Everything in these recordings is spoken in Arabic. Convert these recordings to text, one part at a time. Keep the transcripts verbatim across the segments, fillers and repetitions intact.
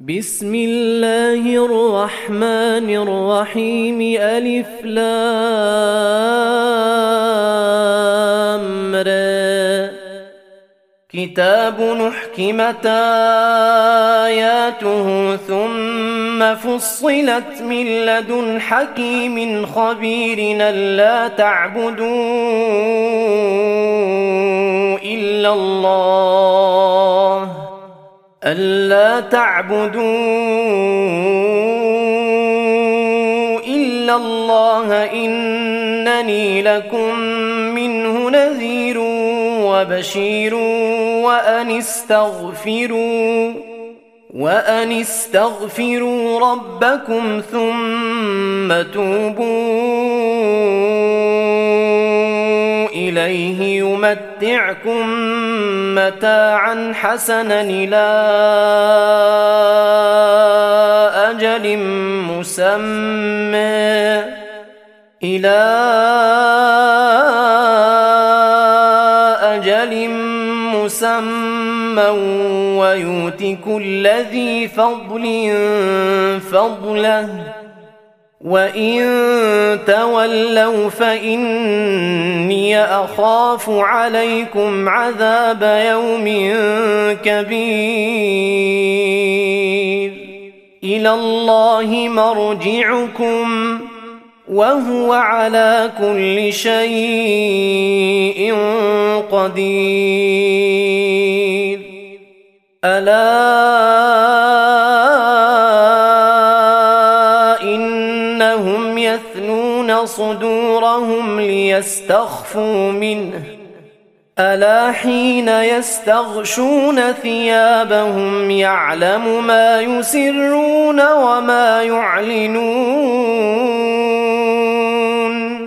بسم الله الرحمن الرحيم ألف لام را كتاب نحكمت آياته ثم فصلت من لدن حكيم خبير ألا تعبدوا إلا الله ألا تعبدوا إلا الله إنني لكم منه نذير وبشير وأن استغفروا وأن استغفروا ربكم ثم توبوا إليه يمتعكم متاعا حسنا إلى أجل مسمى إلى أجل مسمى ويؤت كل ذي فضل فضله وإن تولوا فإني أخاف عليكم عذاب يوم كبير إلى الله مرجعكم وهو على كل شيء قدير ألا إنهم يثنون صدورهم ليستخفوا منه ألا حين يستغشون ثيابهم يعلم ما يسرون وما يعلنون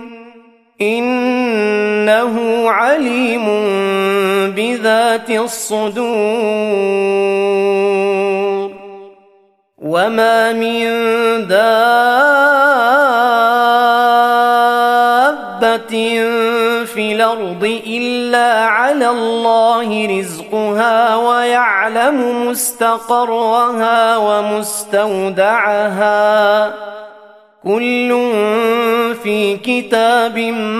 إنه عليم بذات الصدور وما من دابة في الأرض إلا على الله رزقها ويعلم مستقرها ومستودعها كل في كتاب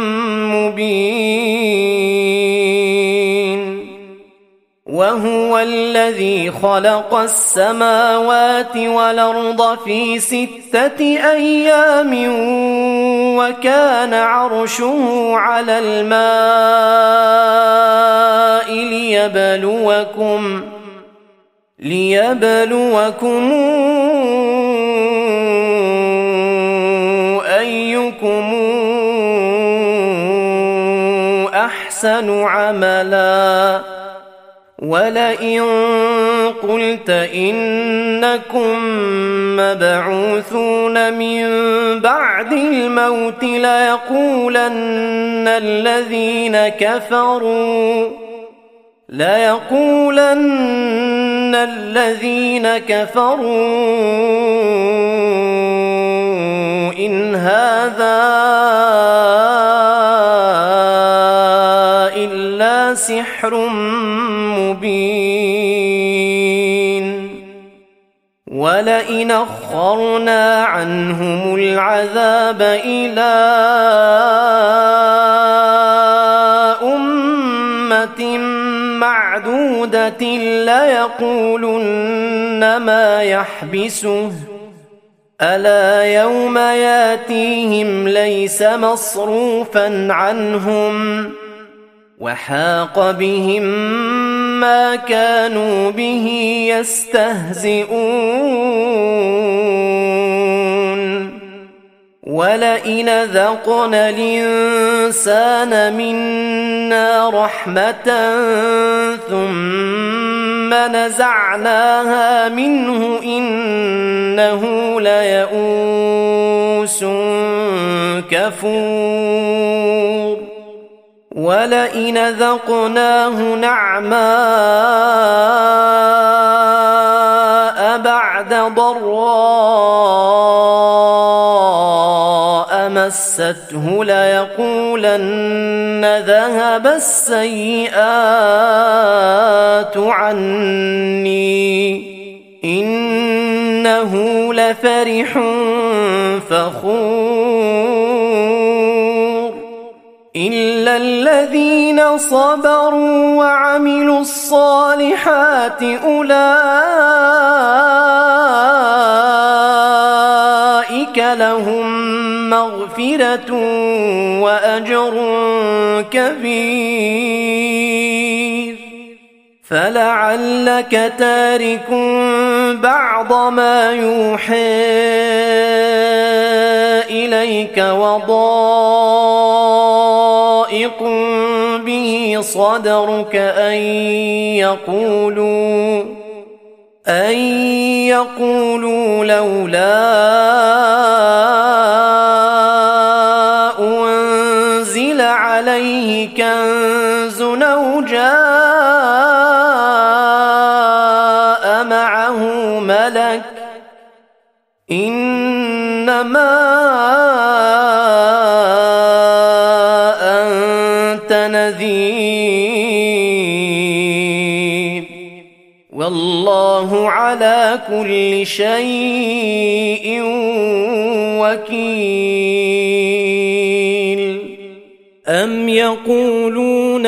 مبين وهو الذي خلق السماوات والأرض في ستة أيام وكان عرشه على الماء ليبلوكم ليبلوكم أيكم أحسن عملا ولئن قلت إنكم مبعوثون من بعد الموت ليقولن الذين كفروا ليقولن الذين كفروا إن هذا إلا سحر مبين ولئن أخرنا عنهم العذاب إلى أمة معدودة ليقولن ما يحبسه ألا يوم ياتيهم ليس مصروفا عنهم وحاق بهم ما كانوا به يستهزئون ولئن ذقنا الإنسان منا رحمة ثم نزعناها منه إنه ليئوس كفور ولئن ذقناه نعماء بعد ضراء مسته ليقولن ذهب السيئات عني إن إنه لفرح فخور إلا الذين صبروا وعملوا الصالحات أولئك لهم مغفرة وأجر كبير فلعلك تارك بعض ما يوحى إليك وضائق به صدرك أن يقولوا أن يقولوا لولا أنزل عليه كنز أو جاء معه ملك إنما أنت نذير والله على كل شيء وكيل أم يقولون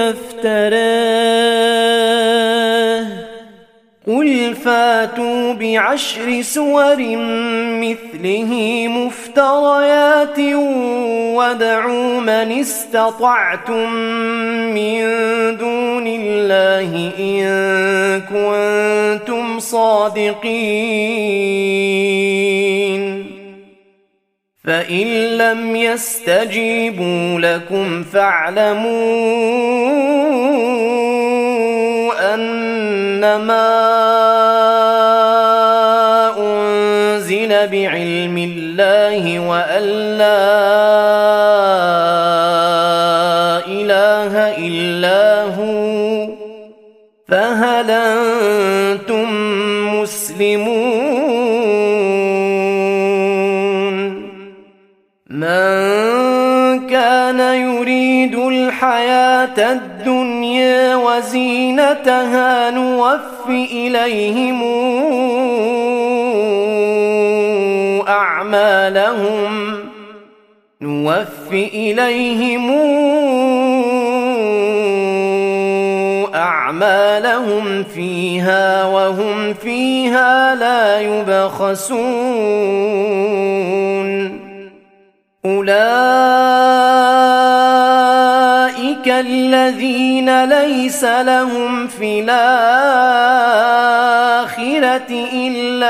افتراه قل فاتوا بعشر سور مثله مفتريات وادعوا من استطعتم من دون الله إن كنتم صادقين فإن لم يستجيبوا لكم فاعلموا أنما أنزل بعلم الله وأن لا إله إلا هو فهل أنتم مسلمون من كان يريد الحياة الدنيا وزينتها نوف إليهم أعمالهم نوف إليهم أعمالهم فيها وهم فيها لا يبخسون أولئك الذين ليس لهم في الآخرة إلا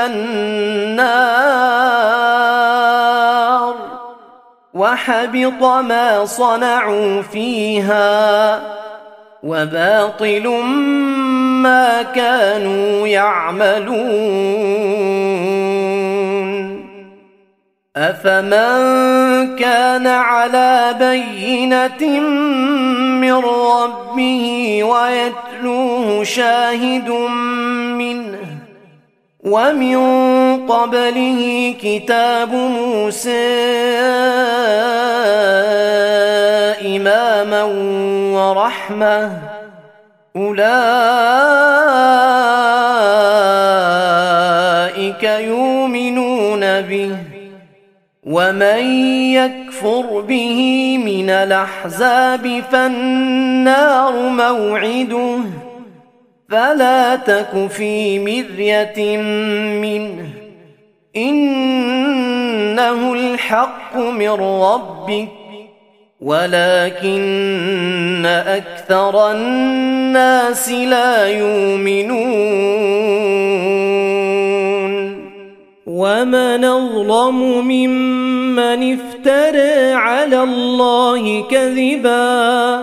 النار وحبط ما صنعوا فيها وباطل ما كانوا يعملون أفمن كان على بينة من ربه ويتلوه شاهد منه ومن قبله كتاب موسى إماما ورحمة أولئك يؤمنون به ومن يكفر به من الأحزاب فالنار موعده فلا تك في مرية منه إنه الحق من ربك ولكن أكثر الناس لا يؤمنون ومن أظلم ممن افترى على الله كذبا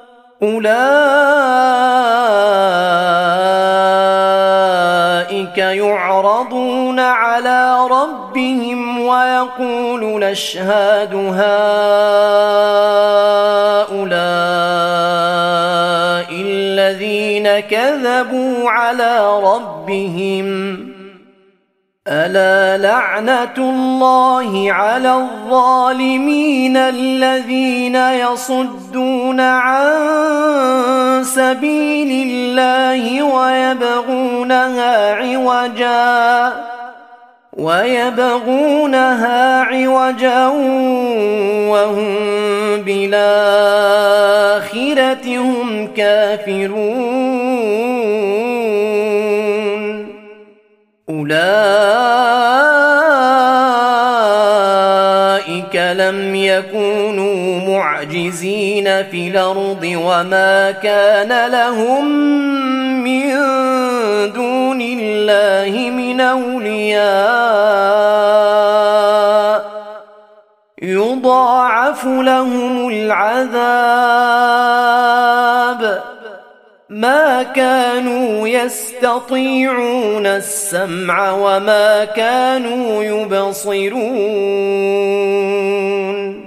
أولئك يعرضون على ربهم ويقول الأشهاد هؤلاء الذين كذبوا على ربهم ألا لعنة الله على الظالمين الذين يصدون عن سبيل الله ويبغونها عوجا ويبغونها عوجا وهم بالآخرة هم كافرون أولئك لم يكونوا معجزين في الأرض وما كان لهم من دون الله من أولياء يضاعف لهم العذاب ما كانوا يستطيعون السمع وما كانوا يبصرون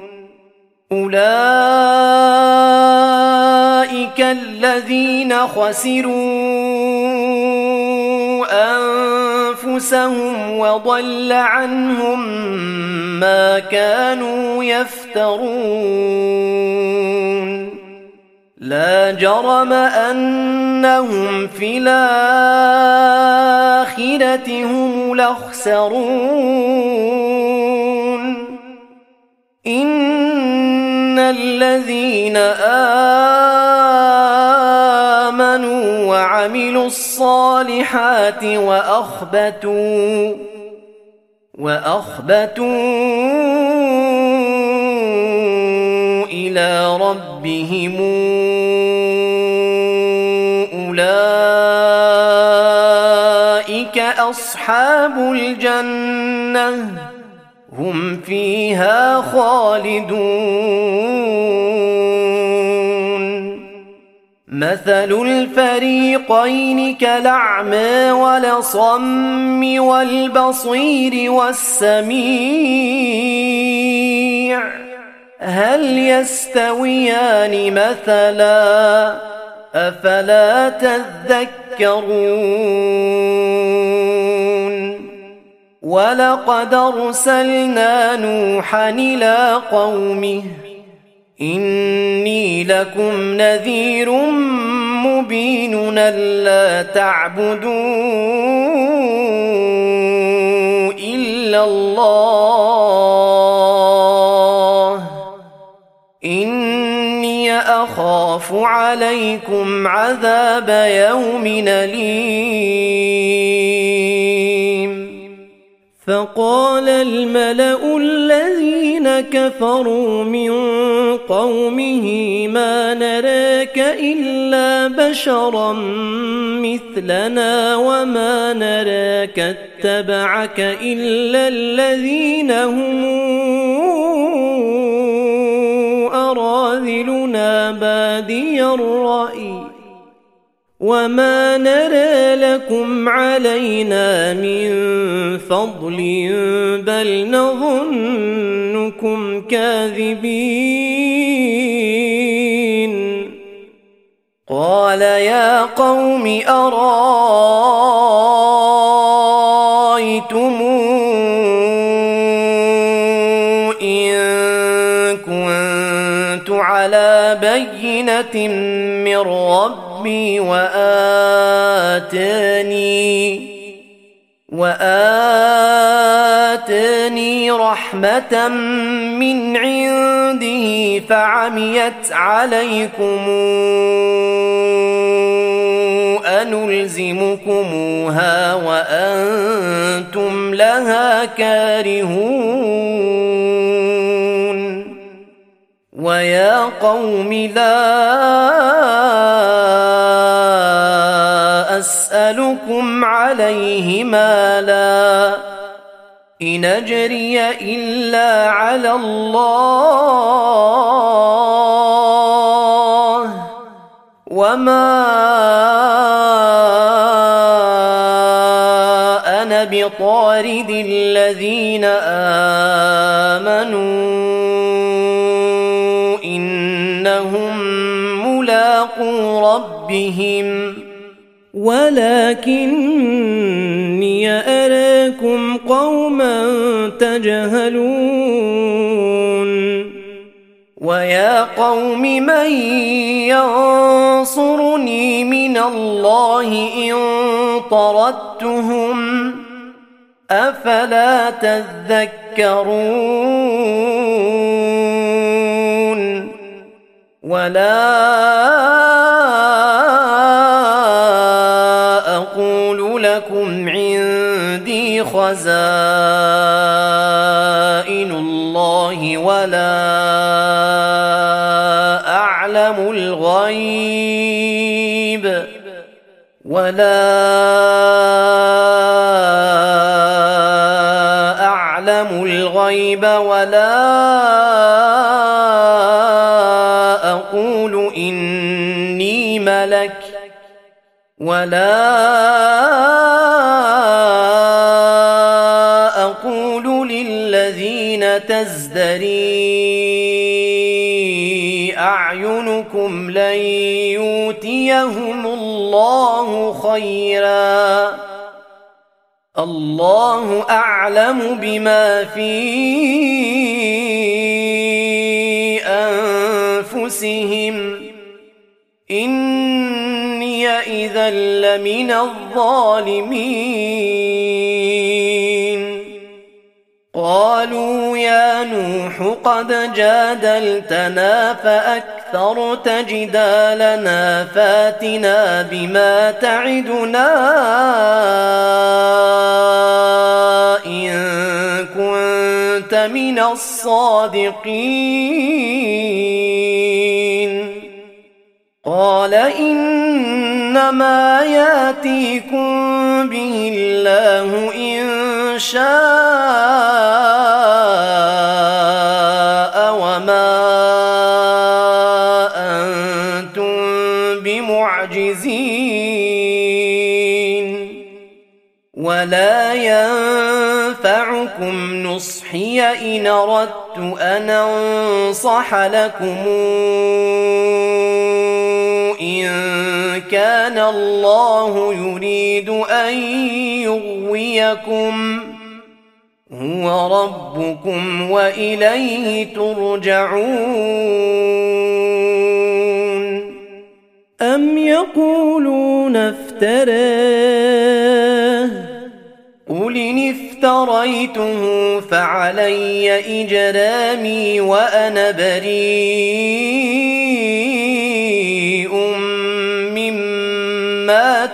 أولئك الذين خسروا أنفسهم وضل عنهم ما كانوا يفترون لا جرم أنهم في الآخرة هم الأخسرون إن الذين آمنوا وعملوا الصالحات وأخبتوا وأخبتوا إلى ربهم أولئك أصحاب الجنة هم فيها خالدون مثل الفريقين كالأعمى والأصم والبصير والسميع هل يستويان مثلا أفلا تذكرون ولقد أرسلنا نوحا إلى قومه إني لكم نذير مبين ألا تعبدوا إلا الله إني أخاف عليكم عذاب يوم أليم فقال الملأ الذين كفروا من قومه ما نراك إلا بشرا مثلنا وما نراك اتبعك إلا الذين هم أراذلنا بادي الرأي وما نرى لكم علينا من فضل بل نظنكم كاذبين قال يا قوم أرأيتم إن كنت على بينة من ربي وآتاني وآتاني رحمة من عنده فعميت عليكم أنلزمكموها وأنتم لها كارهون ويا قوم لا أسألكم عليه مالا إن أجري إلا على الله وما أنا بطارد الذين آمنوا إنهم ملاقو ربهم ولكني أراكم قوما تجهلون ويا قوم من ينصرني من الله إن طردتهم أفلا تذكرون ولا أقول لكم عندي خزائن الله ولا أعلم الغيب ولا أعلم الغيب ولا أقول إني ملك ولا أقول للذين تزدري أعينكم لن يؤتيهم الله خيرا الله أعلم بما في أنفسهم إني إذا لمن الظالمين قالوا يا نوح قد جادلتنا فأكثرت جدالنا فاتنا بما تعدنا إن كنت من الصادقين قال إنما ياتيكم به الله إن شاء وما أنتم بمعجزين ولا ينفعكم نصحي إن أردت أن أنصح لكم إن كان الله يريد أن يغويكم هو ربكم وإليه ترجعون أم يقولون افتراه قل إن افتريته فعلي إجرامي وأنا بريء مما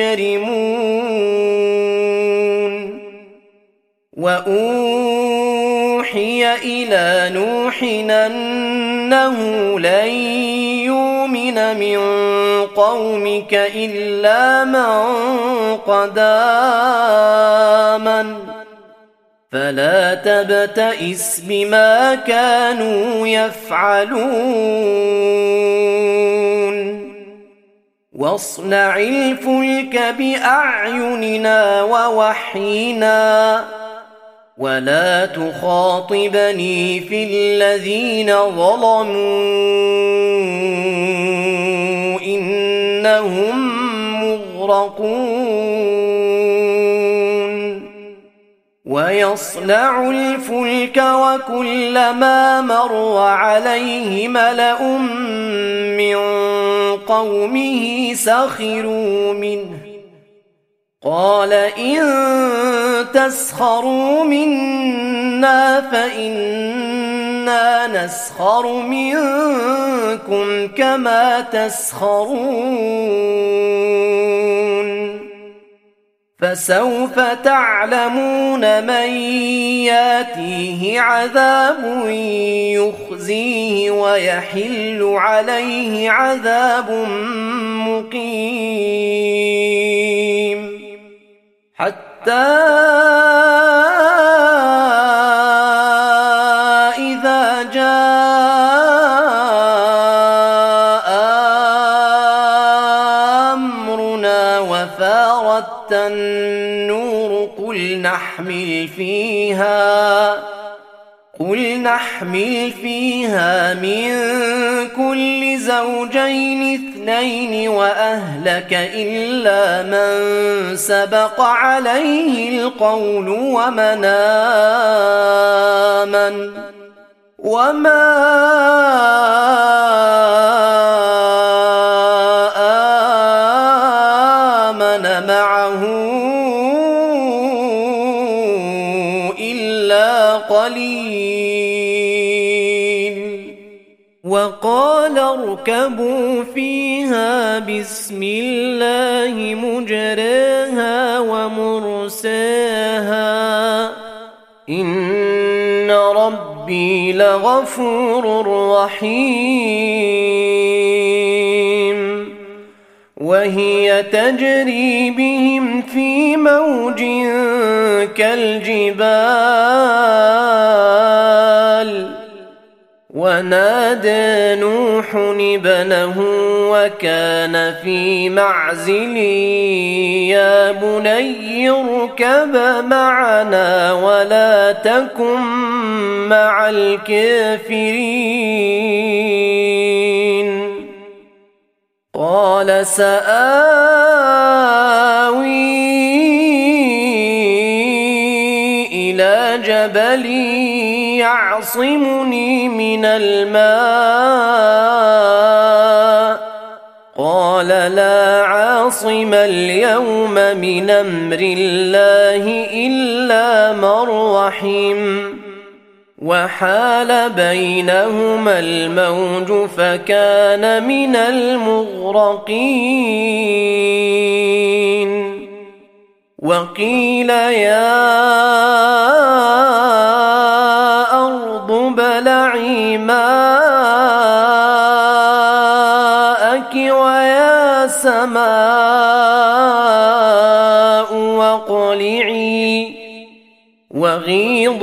تجرمون وأوحي إلى نوح أنه لن يؤمن من قومك إلا من قد آمن فلا تبتئس بما كانوا يفعلون واصنع الفلك بأعيننا ووحينا ولا تخاطبني في الذين ظلموا إنهم مغرقون ويصنع الفلك وكلما مر عليه ملأ من قومه سخروا منه قال إن تسخروا منا فإنا نسخر منكم كما تسخرون فسوف تعلمون من ياتيه عذاب يخزيه ويحل عليه عذاب مقيم حتى إذا جاء أمرنا وفارت النور قل نحمل فيها قل نحمل فيها من كل زوجين اثنين وأهلك إلا من سبق عليه القول ومن آمن وما آمن معه قليل وقال اركبوا فيها بسم الله مجريها ومرساها إن ربي لغفور رحيم وهي تجري بهم في موج كالجبال ونادى نوح ابنه وكان في معزل يا بني اركب معنا ولا تكن مع الكافرين قال سآوي إلى جبل يعصمني من الماء قال لا عاصم اليوم من أمر الله إلا من رحم وحال بينهما الموج فكان من المغرقين وقيل يا أرض ابلعي ماءك ويا سماء واقلعي وغيض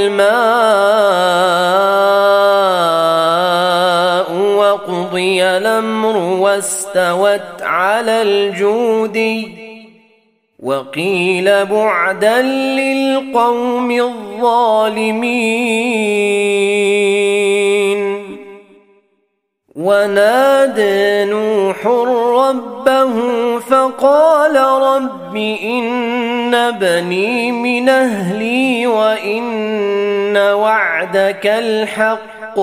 الماء وقضي الأمر واستوت على الجودي وقيل بعدا للقوم الظالمين ونادى نوح ربه فقال رب إن بني من أهلي وإن وعدك الحق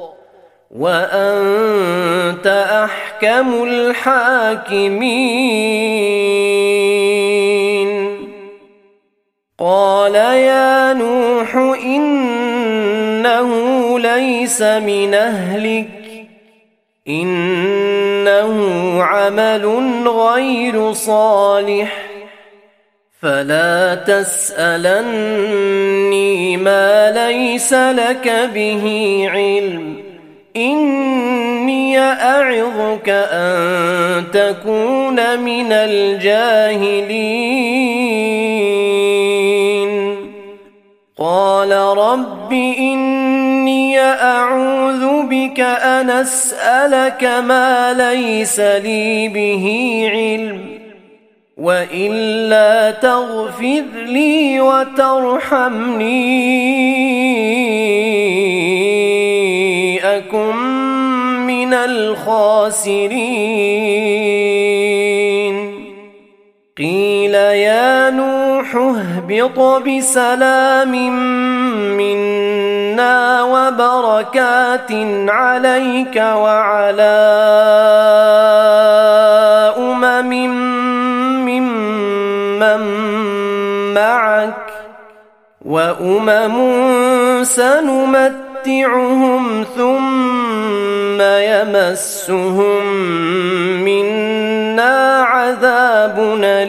وأنت أحكم الحاكمين قال يا نوح إنه ليس من أهلك إنه عمل غير صالح فلا تسألني ما ليس لك به علم إني أعظك أن تكون من الجاهلين قال رب إني أعوذ بك أن أسألك ما ليس لي به علم وإلا تغفر لي وترحمني أكن من الخاسرين قيل يا نوح اهبط بسلام منا وبركات عليك وعلى أمم ممن معك وأمم سنمتعهم ثم يمسهم منا عذاب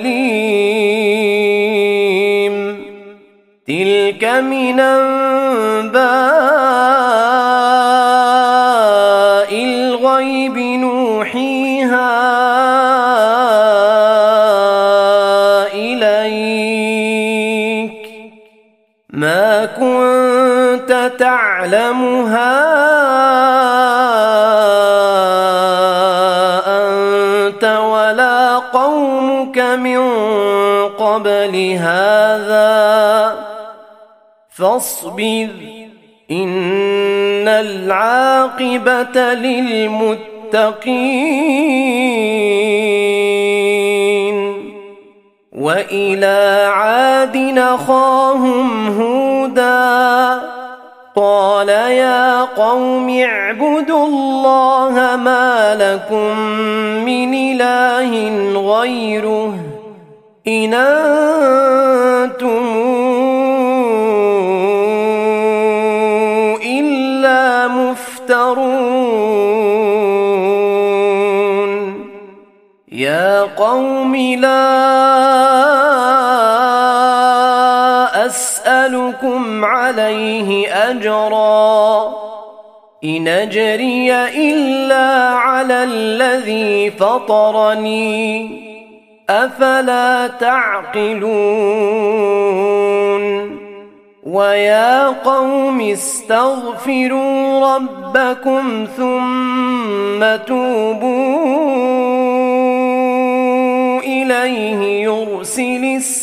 أليم تلك من أنباء الغيب نوحيها إليك ما كنت تعلمها أنت ولا قومك من قبل هذا فاصبر إن العاقبة للمتقين وإلى عاد أخاهم هودا قال يا قوم اعبدوا الله ما لكم من إله غيره إن أنتم يفترون يا قوم لا أسألكم عليه أجرا إن أجري إلا على الذي فطرني أفلا تعقلون ويا قوم استغفروا ربكم ثم توبوا إليه يرسل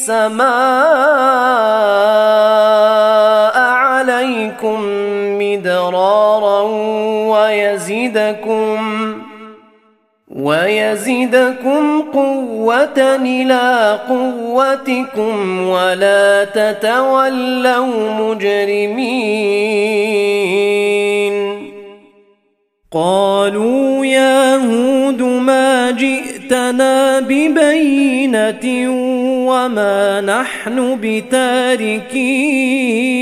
السماء عليكم مدرارا ويزدكم ويزدكم قوة إلى قوتكم ولا تتولوا مجرمين قالوا يا هود ما جئتنا ببينة وما نحن بتاركي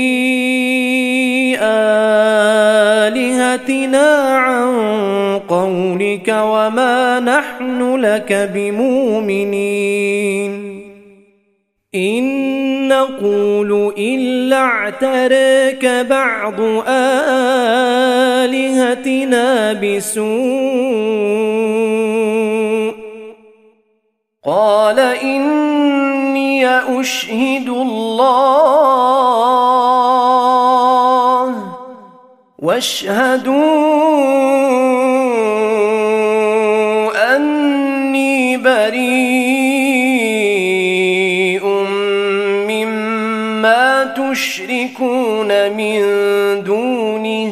آلهتنا عن قولك وما نحن لك بمؤمنين إن نقول إلا اعتراك بعض آلهتنا بسوء قال إني أشهد الله واشهدوا أني بريء مما تشركون من دونه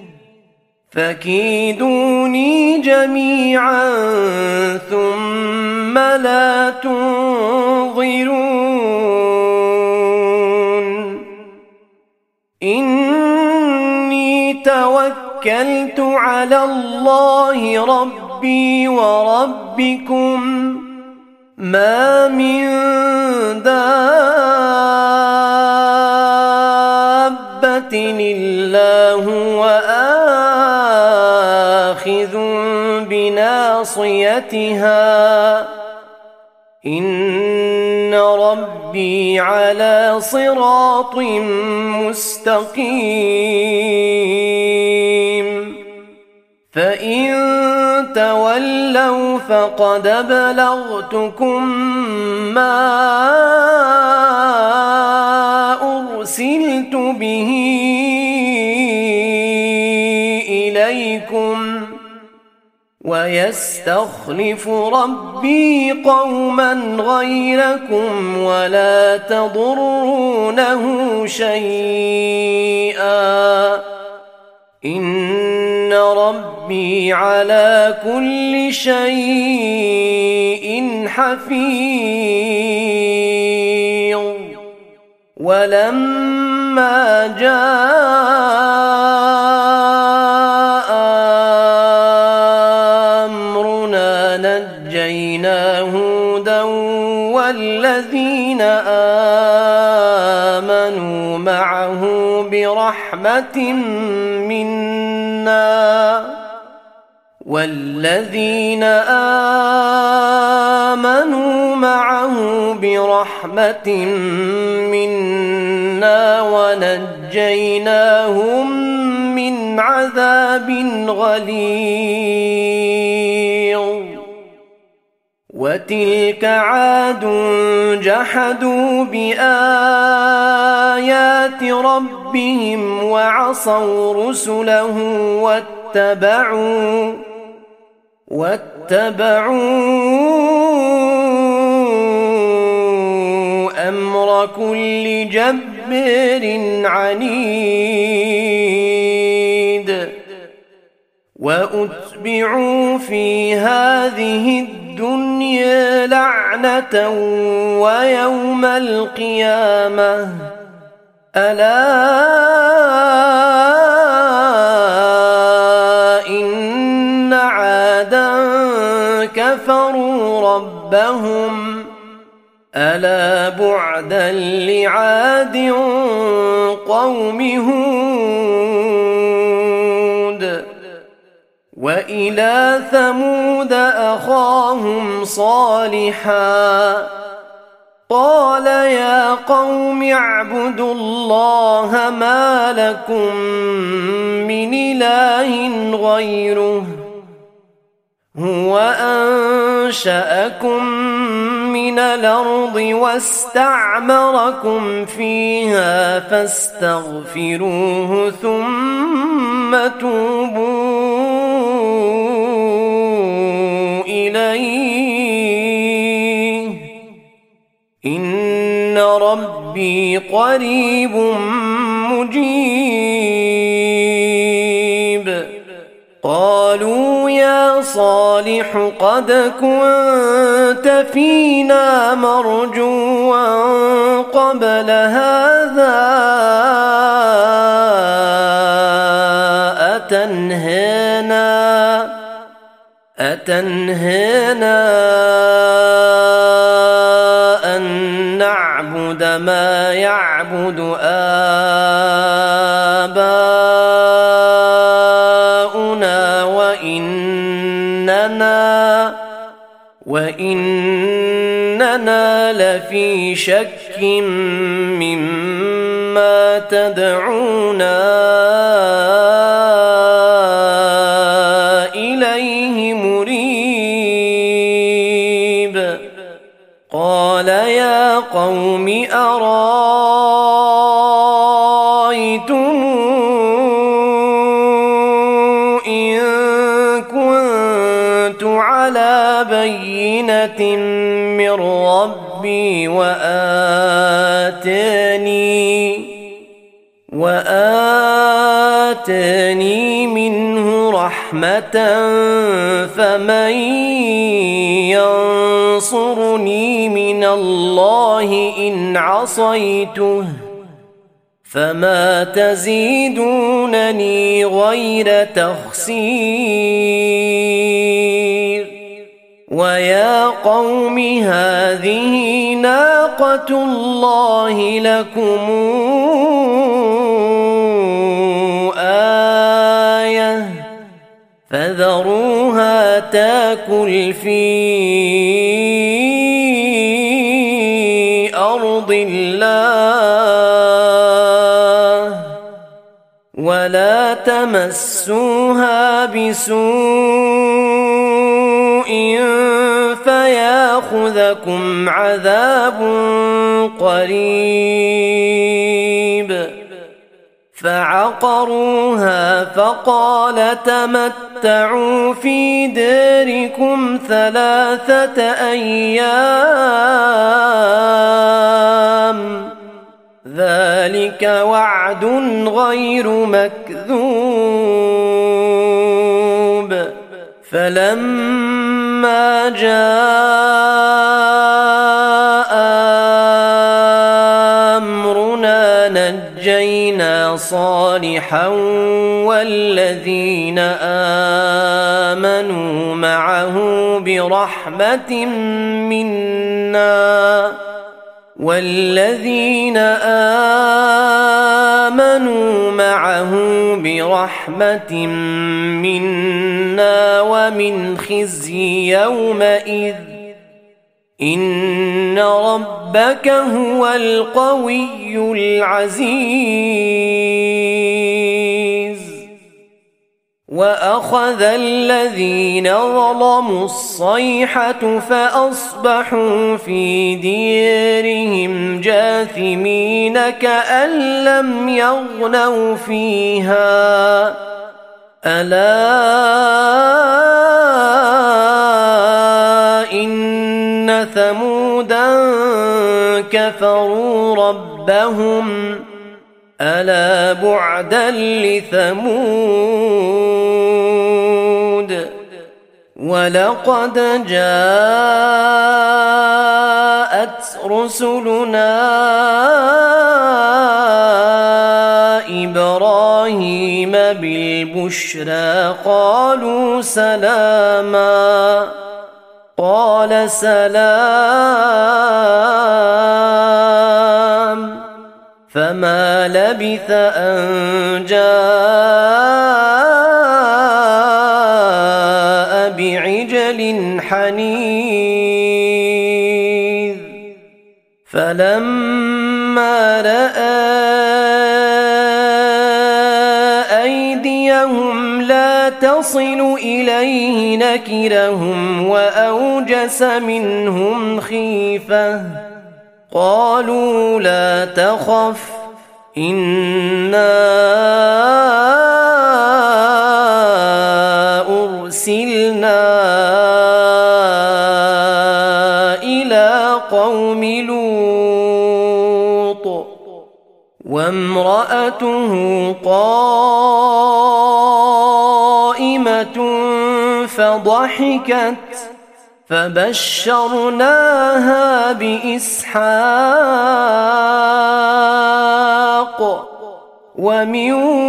فكيدوني جميعا ثم لا تنظرون إني توكلت على الله ربي وربكم ما من دابة إلا هو آخذ بناصيتها إن ربي على صراط مستقيم فإن تولوا فقد أبلغتكم ما أرسلت به إليكم ويستخلف ربي قوما غيركم ولا تضرونه شيئا إن ربي على كل شيء حفيظ ولما جاء أمرنا نجينا هودا والذين آمنوا معه برحمة منا والذين آمنوا معه برحمة منا ونجيناهم من عذاب غليظ وتلك عاد جحدوا بآيات ربهم وعصوا رسله واتبعوا واتبعوا أمر كل جبار عنيد وأتبعوا في هذه الدنيا لعنة ويوم القيامة ألا إن عادا كفروا ربهم ألا بعدا لعاد قوم هود وإلى ثمود أخاهم صالحا قال يا قوم اعبدوا الله ما لكم من إله غيره هو أنشأكم من الأرض واستعمركم فيها فاستغفروه ثم توبوا إليه إن ربي قريب مجيب قالوا يا صالح قد كنت فينا مرجوا قبل هذا أتنهانا أتنهانا أن نعبد ما يعبد آباؤنا وإننا وإننا لفي شك مما تدعونا إليه مريب قال يا قوم أرايتم إن كنت على بينة من ربي وآتاني وآتاني منه رحمة فمن ينصرني من الله إن عصيته فما تزيدونني غير تخسير ويا قوم هذه ناقة الله لكم آية فذروها تاكل في أرض الله ولا تمسوها بسوء فياخذكم عذاب قريب فعقروها فقال تمتعوا في داركم ثلاثة أيام ذلك وعد غير مكذوب فلما جاء أمرنا نجينا صالحا والذين آمنوا معه برحمة منا والذين آمنوا معه برحمة منا ومن خزي يومئذ إن ربك هو القوي العزيز وأخذ الذين ظلموا الصيحة فأصبحوا في ديرهم جاثمين كأن لم يغنوا فيها ألا إن ثمودا كفروا ربهم ألا بعدا لثمود ولقد جاءت رسلنا إبراهيم بالبشرى قالوا سلاما قال سلام فما لبث أن جاء حنيذ فلما رأى أيديهم لا تصل إليه نكرهم وأوجس منهم خيفة قالوا لا تخف إنا أرسلنا إلى قوم لوط وامرأته قائمة فضحكت فبشرناها بإسحاق ومن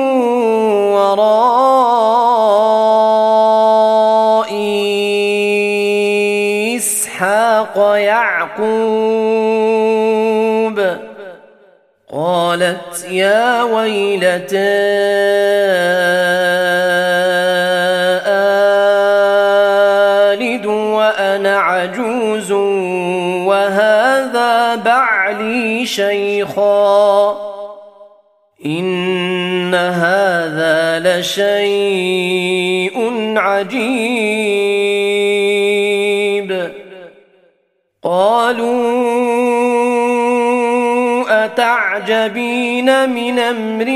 وراء إسحاق يعقوب قالت يا ويلتى آلد وأنا عجوز وهذا بعلي شيخا إن هذا لشيء عجيب قالوا أتعجبين من أمر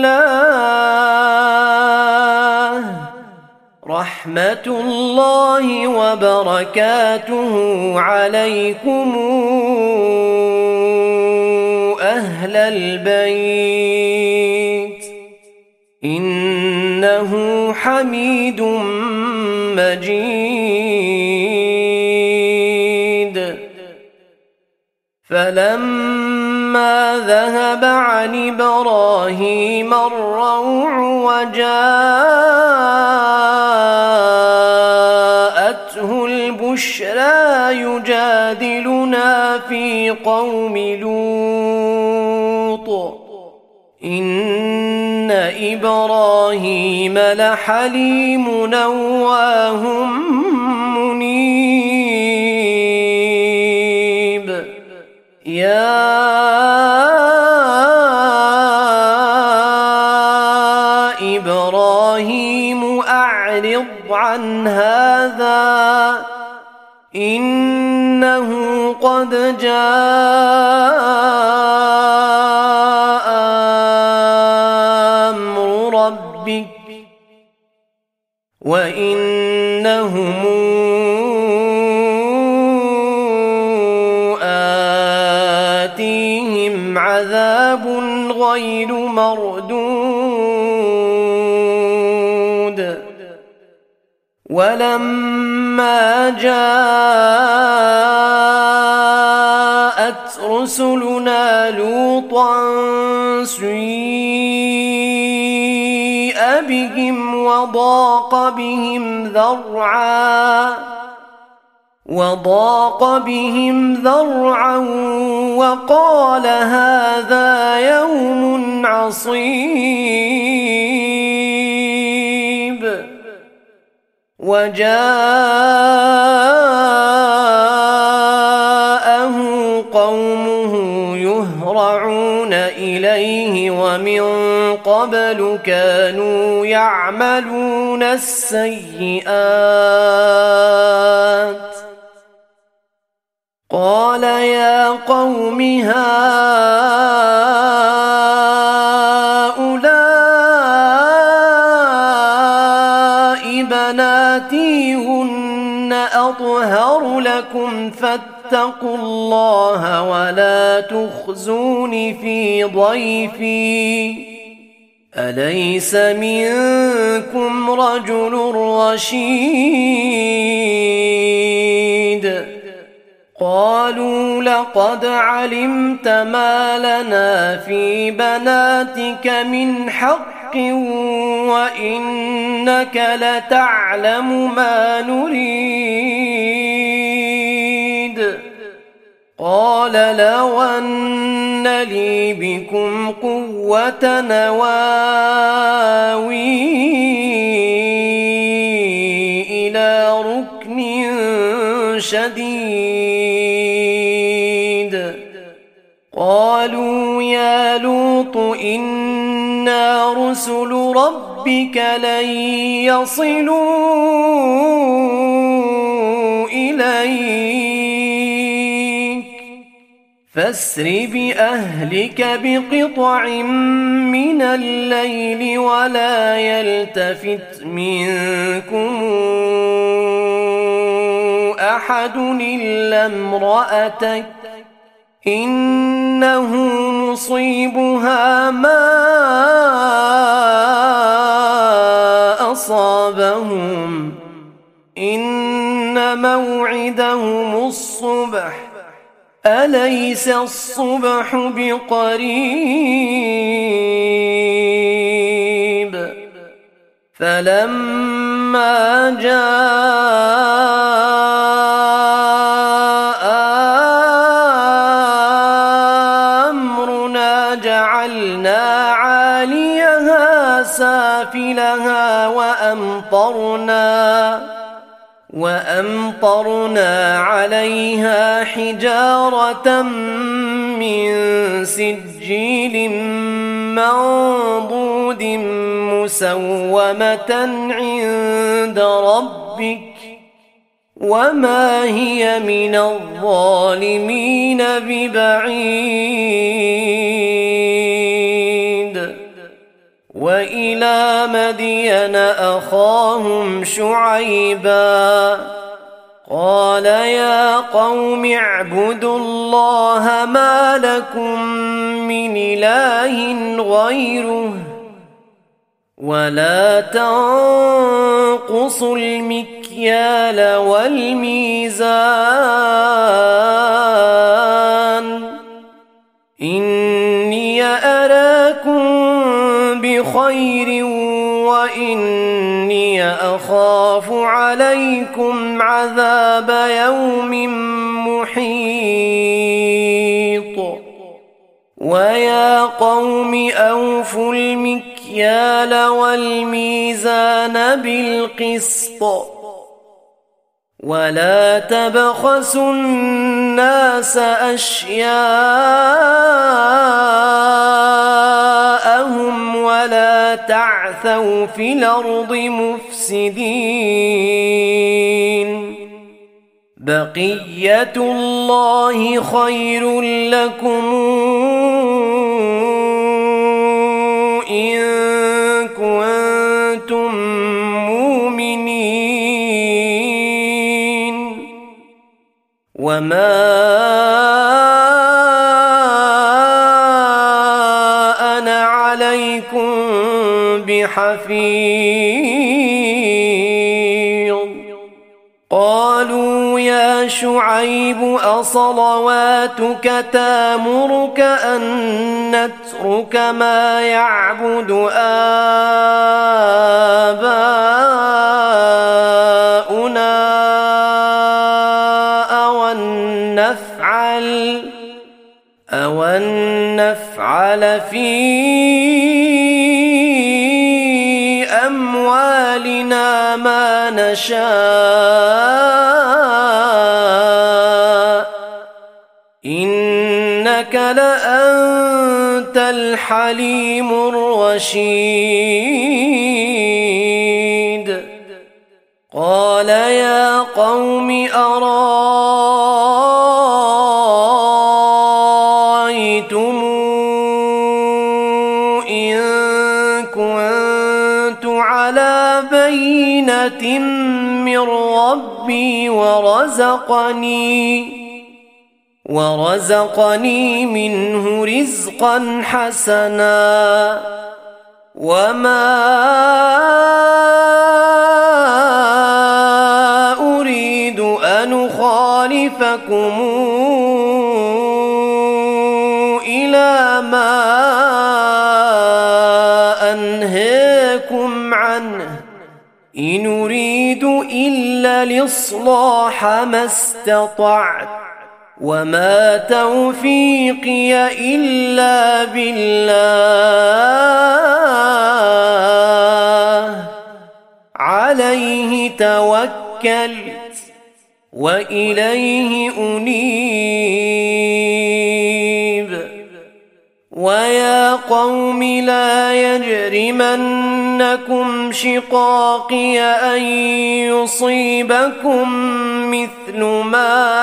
الله رحمة الله وبركاته عليكم أهل البيت إنه حميد مجيد فلما ذهب عن إبراهيم الروع وجاءته البشرى يجادلنا في قوم لوط إن إبراهيم لحليم أواه منيب يا إبراهيم أعرض عن هذا إنه قد جاء أمر ربك وإنهم آتيهم عذاب غير مردود ولما جاءت رسلنا لوطا سيء بهم وضاق بهم ذرعا وضاق بهم ذرعا وقال هذا يوم عصيب وجاءه قومه يهرعون إليه ومن قبل كانوا يعملون السيئات قال يا قوم هؤلاء بناتي هن أطهر لكم فاتقوا الله ولا تخزون في ضيفي أليس منكم رجل رشيد قالوا لقد علمت ما لنا في بناتك من حق وإنك لتعلم ما نريد قال لو أن لي بكم قوة نواوي إلى ركن شديد قالوا يا لوط إنا رسل ربك لن يصلوا إليك فاسر بأهلك بقطع من الليل ولا يلتفت منكم أحد إلا امرأتك إنه مصيبها ما أصابهم إن موعدهم الصبح أليس الصبح بقريب فلما جاء أمرنا جعلنا عاليها سافلها وأمطرنا وأمطرنا عليها حجارة من سجيل منضود مسومة عند ربك وما هي من الظالمين ببعيد وإلى مدين أخاهم شعيبا قال يا قوم اعبدوا الله ما لكم من إله غيره ولا تنقصوا المكيال والميزان إني أراكم بخير وإني أخاف عليكم عذاب يوم محيط ويا قوم أوفوا المكيال والميزان بالقسط ولا تبخسوا الناس أشياءهم ولا تعثوا في الأرض مفسدين بقية الله خير لكم إن كنتم مؤمنين وما أنا عليكم بحفيظ قالوا يا شعيب أصلواتك تأمرك أن نترك ما يعبد آباؤنا أو أن نفعل أو أن نفعل في أموالنا ما نشاء إنك لأنت الحليم الرشيد قال يا قوم أرأيتم إن كنت على بينة من ربي ورزقني ورزقني منه رزقا حسنا وما أريد أن أخالفكم إلى ما أنهاكم عنه إن أريد إلا الإصلاح ما استطعت وما توفيقي إلا بالله عليه توكلت وإليه أنيب. ويا قوم لا يجرمنكم شقاقي أن يصيبكم مثل ما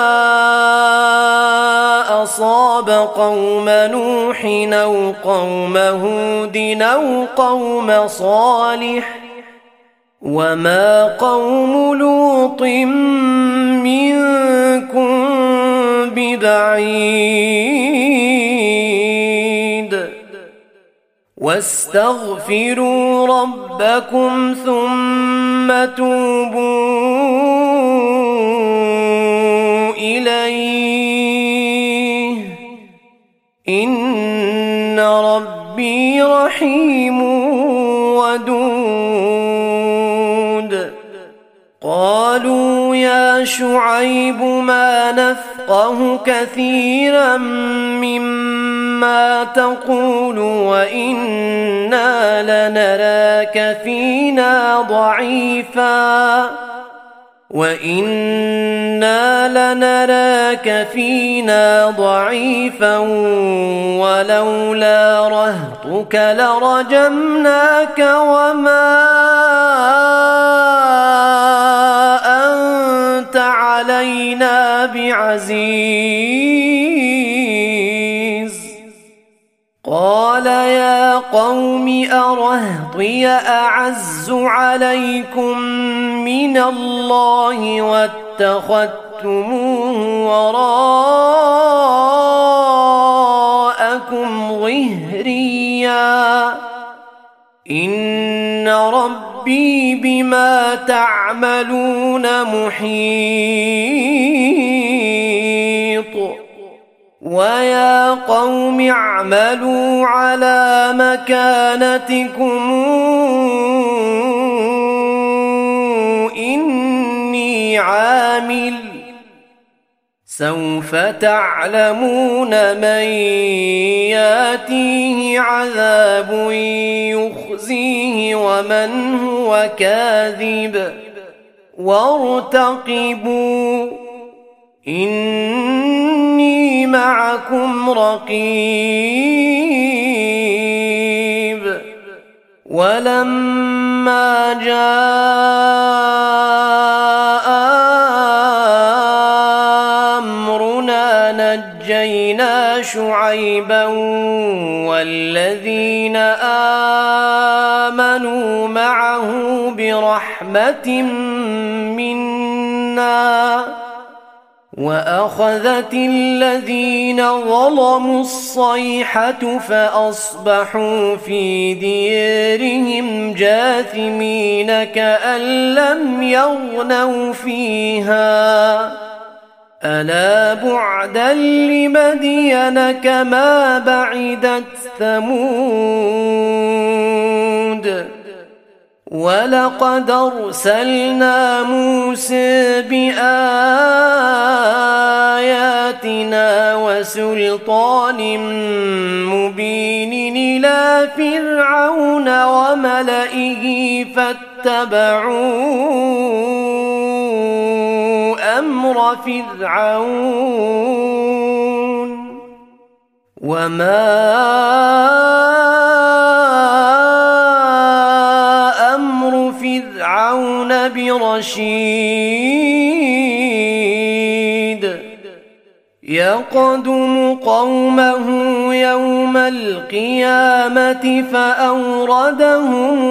أصاب قوم نوح أو قوم هود أو قوم صالح، وما قوم لوط منكم ببعيد. واستغفروا ربكم ثم توبوا إليه إن ربي رحيم ودود. قالوا يا شعيب ما نفقه كثيرا مما تقول وإنا لنراك فينا ضعيفا وإنا لنراك فينا ضعيفا ولولا رهطك لرجمناك وما أنت علينا بعزيز. قال يا قوم أرهطي أعز عليكم من الله واتخذتموه وراءكم ظهريا إن ربي بما تعملون محيط. ويا قوم اعملوا على مكانتكم إني عامل سوف تعلمون من ياتيه عذاب يخزيه ومن هو كاذب وارتقبوا إني معكم رقيب. ولما جاء أمرنا نجينا شعيبا والذين آمنوا معه برحمة منا وأخذت الذين ظلموا الصيحة فأصبحوا في ديارهم جاثمين كأن لم يغنوا فيها ألا بعدا لمدين كما بعدت ثمود. ولقد أرسلنا موسى بآياتنا وسلطان مبين إلى فرعون وملئه فاتبعوا أمر فرعون وما فرعون برشيد. يقدم قومه يوم القيامة فأوردهم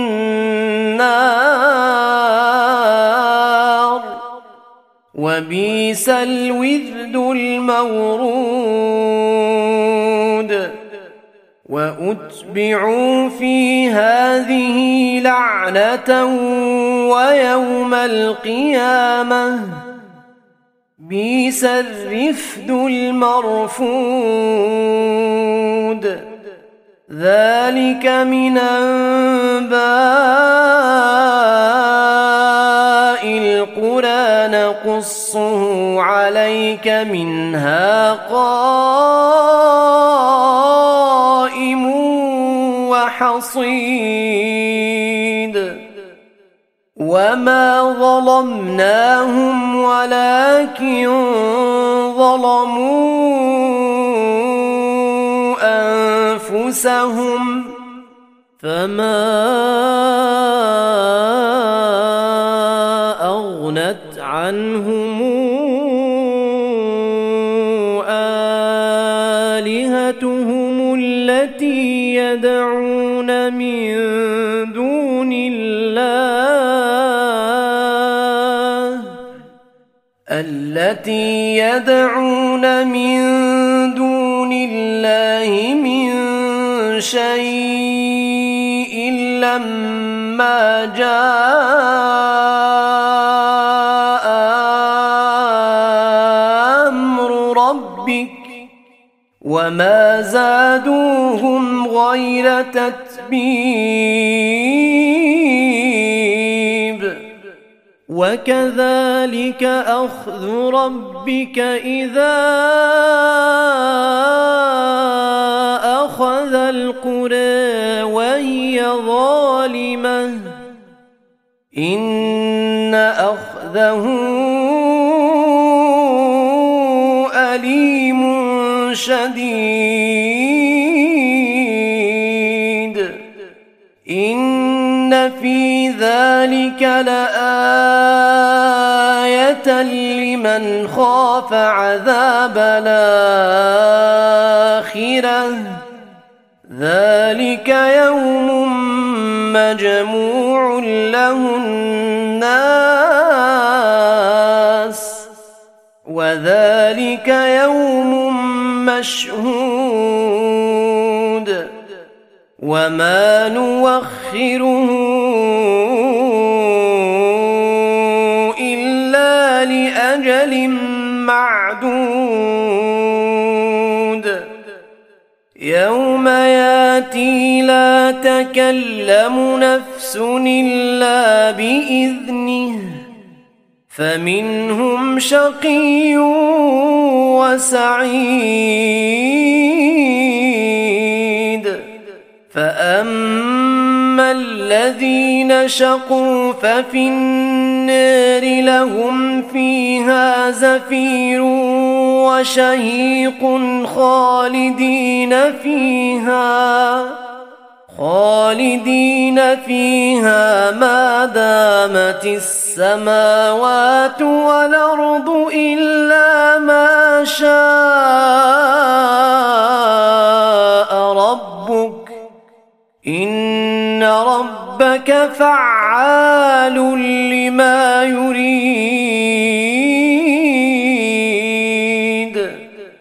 النار وبئس الورد المورود. وأتبعوا في هذه لعنة ويوم القيامة بئس الرفد المرفود. ذلك من أنباء القرى نقصه عليك منها قائم وحصيد. وما ظلمناهم ولكن ظلموا أنفسهم فما أغنت عنهم آلهتهم التي يدعون من دون الله التي يدعون من دون الله من شيء لما جاء أمر ربك وما زادوهم غير تتبيب وكذلك أخذ ربك إذا أخذ القرى وهي ظالمة إن أخذه أليم شديد إن في ذلك لآية لمن خاف عذاب الآخرة ذلك يوم مجموع له الناس وذلك يوم مشهود وما نوخره إلا لأجل معدود يوم ياتي لا تكلم نفس إلا بإذنه فمنهم شقي وسعيد فأما الذين شقوا ففي النار لهم فيها زفير وشهيق خالدين فيها خالدين فيها ما دامت السماوات والأرض إلا ما شاء ربك إن ربك فعال لما يريد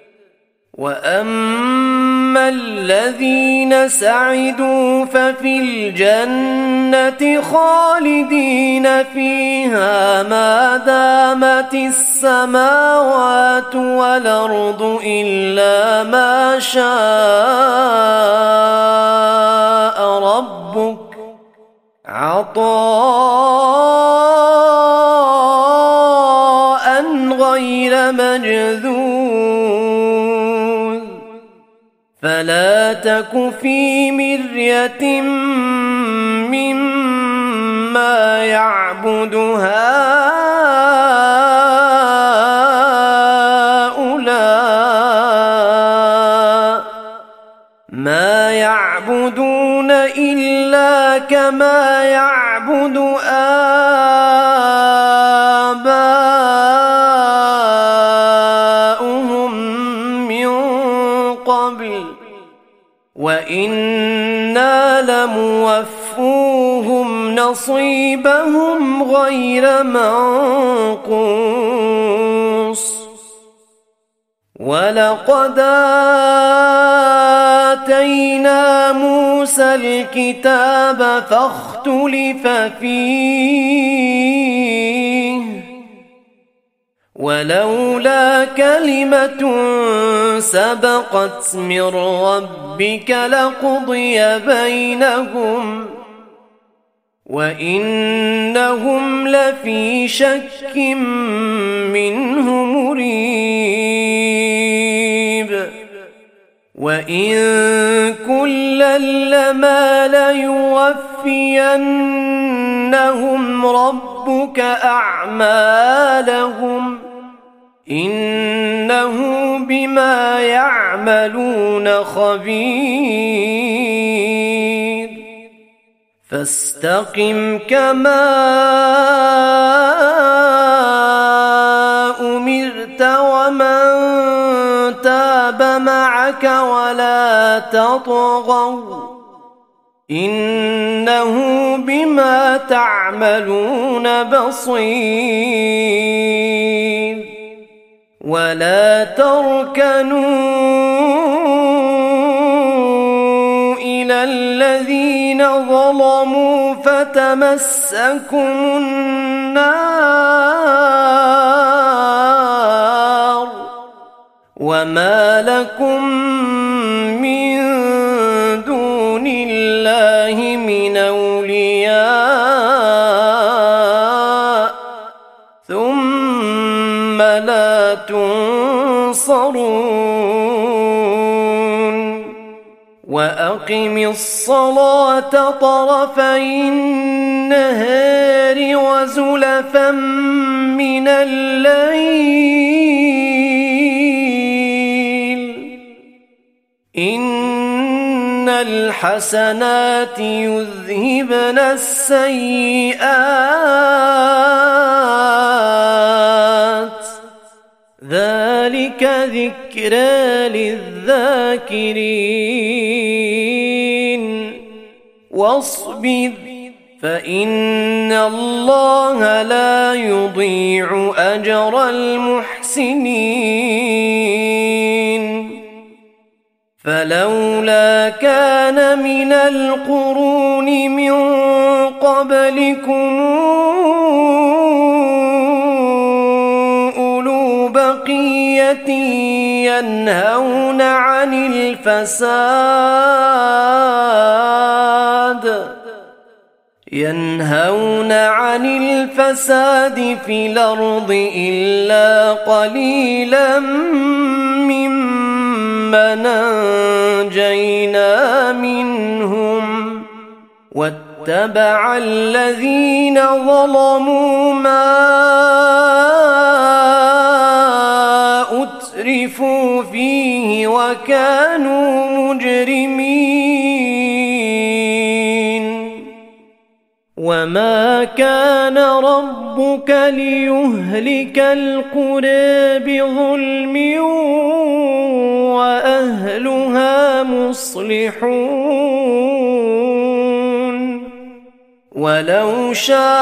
وأما الذين سعدوا ففي الجنة خالدين فيها ما دامت السماوات والأرض إلا ما شاء ربك عطاء غير مجذوذ فلا تك في مرية مما يعبد هؤلاء ما يعبدون إلا كما يعبد آباؤهم من قبل وإنا لموفوهم نصيبهم غير منقوص ولقد آتينا موسى الكتاب فاختلف فيه ولولا كلمة سبقت من ربك لقضي بينهم وإنهم لفي شك منه مريب وإن كلا لما ليوفينهم ربهم ربك أعمالهم إنه بما يعملون خبير فاستقم كما أمرت ومن تاب معك ولا تطغوا إنه بما تعملون بصير ولا تركنوا إلى الذين ظلموا فتمسكم النار وما لكم من دون الله من أولياء ثم لا تنصرون وأقم الصلاة طرفي النهار وزلفا من الليل إن الحسنات يذهبن السيئات ذلك ذكرى للذاكرين واصبر فإن الله لا يضيع أجر المحسنين فلولا كان من القرون من قبلكم أولو بقية ينهون عن الفساد ينهون عن الفساد في الأرض إلا قليلا ممن أنجينا منهم واتبع الذين ظلموا ما أترفوا فيه وكانوا مجرمين وما كان ربك ليهلك القرى بظلم وأهلها مصلحون ولو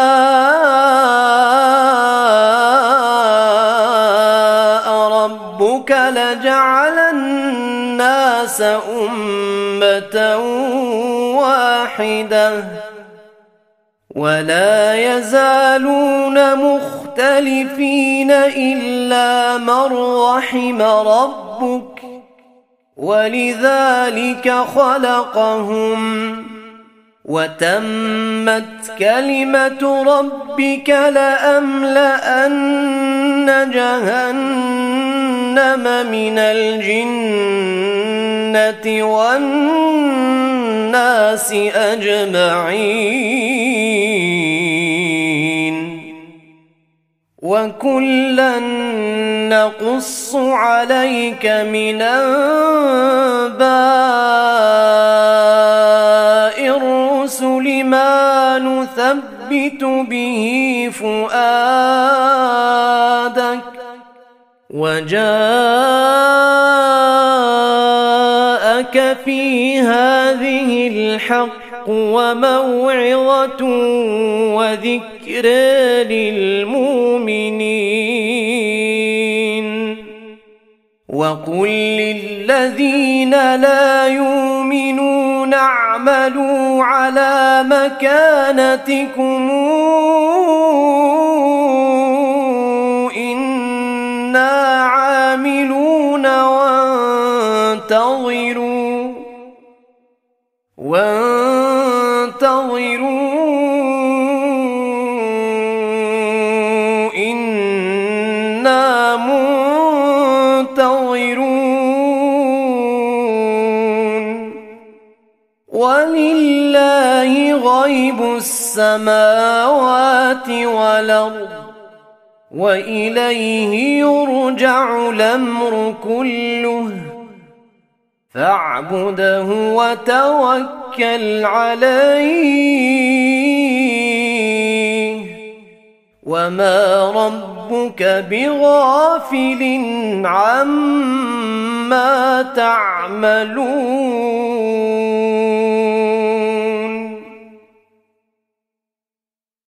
شاء ربك لجعل الناس أمة واحدة ولا يزالون مختلفين إلا من رحم ربك ولذلك خلقهم وتمت كلمة ربك لأملأن جهنم من الجنة والناس أجمعين وكلا نقص عليك من أنباء الرسل ما نثبت به فؤادك وجاءك في هذه الحق وموعظة وذكر للمؤمنين وقل للذين لا يؤمنون اعملوا على مكانتكم إنا عاملون وانتظروا وانتظروا إنا منتظرون ولله لله غيب السماوات والأرض وإليه يرجع الأمر كله فاعبده وتوكل عليه وما ربك بغافل عما تعملون